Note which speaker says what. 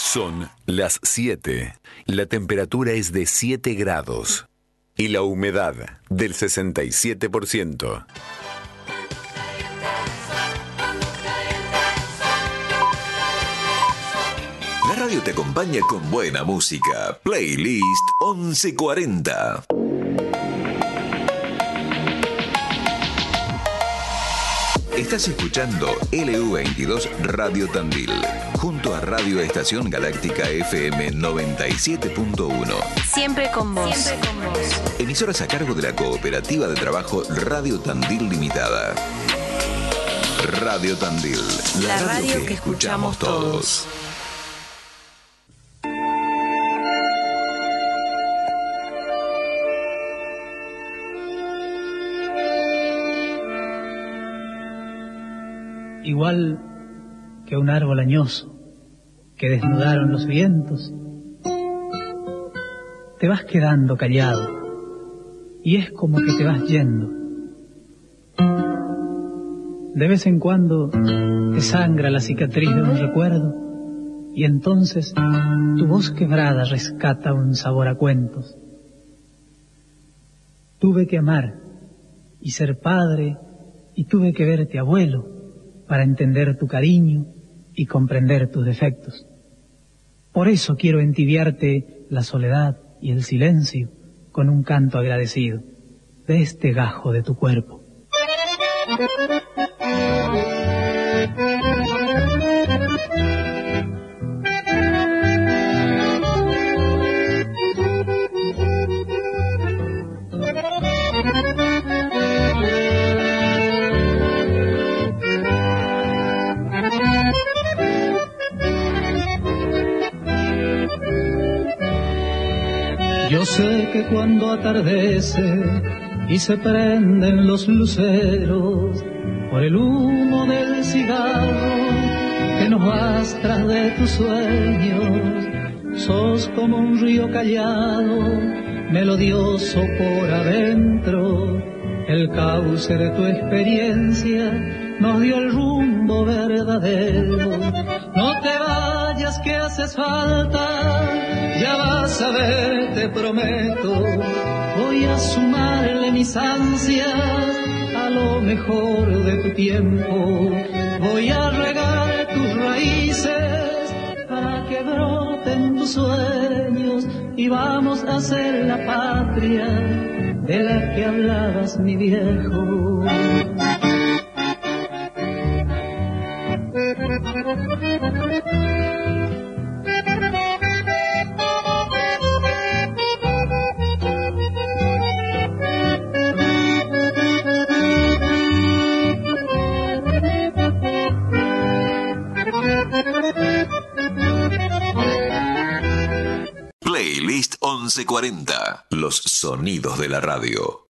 Speaker 1: Son las 7. La temperatura es de 7 grados. Y la humedad del 67%.
Speaker 2: La radio te acompaña con buena música. Playlist 1140. Estás escuchando LU22 Radio Tandil, junto a Radio Estación Galáctica FM 97.1.
Speaker 3: Siempre con vos. Siempre con vos.
Speaker 2: Emisoras a cargo de la Cooperativa de Trabajo Radio Tandil Limitada. Radio Tandil, la radio que escuchamos todos.
Speaker 4: Igual que un árbol añoso que desnudaron los vientos, te vas quedando callado y es como que te vas yendo. De vez en cuando te sangra la cicatriz de un recuerdo y entonces tu voz quebrada rescata un sabor a cuentos. Tuve que amar y ser padre y tuve que verte abuelo para entender tu cariño y comprender tus defectos. Por eso quiero entibiarte la soledad y el silencio con un canto agradecido de este gajo de tu cuerpo. Yo sé que cuando atardece y se prenden los luceros por el humo del cigarro que nos vas tras de tus sueños, sos como un río callado, melodioso por adentro. El cauce de tu experiencia nos dio el rumbo verdadero. No te vayas que haces falta, ya vas a ver, te prometo. Voy a sumarle mis ansias a lo mejor de tu tiempo. Voy a regar tus raíces para que broten tus sueños y vamos a ser la patria de la que hablabas, mi viejo.
Speaker 2: Playlist 1140. Los sonidos de la radio.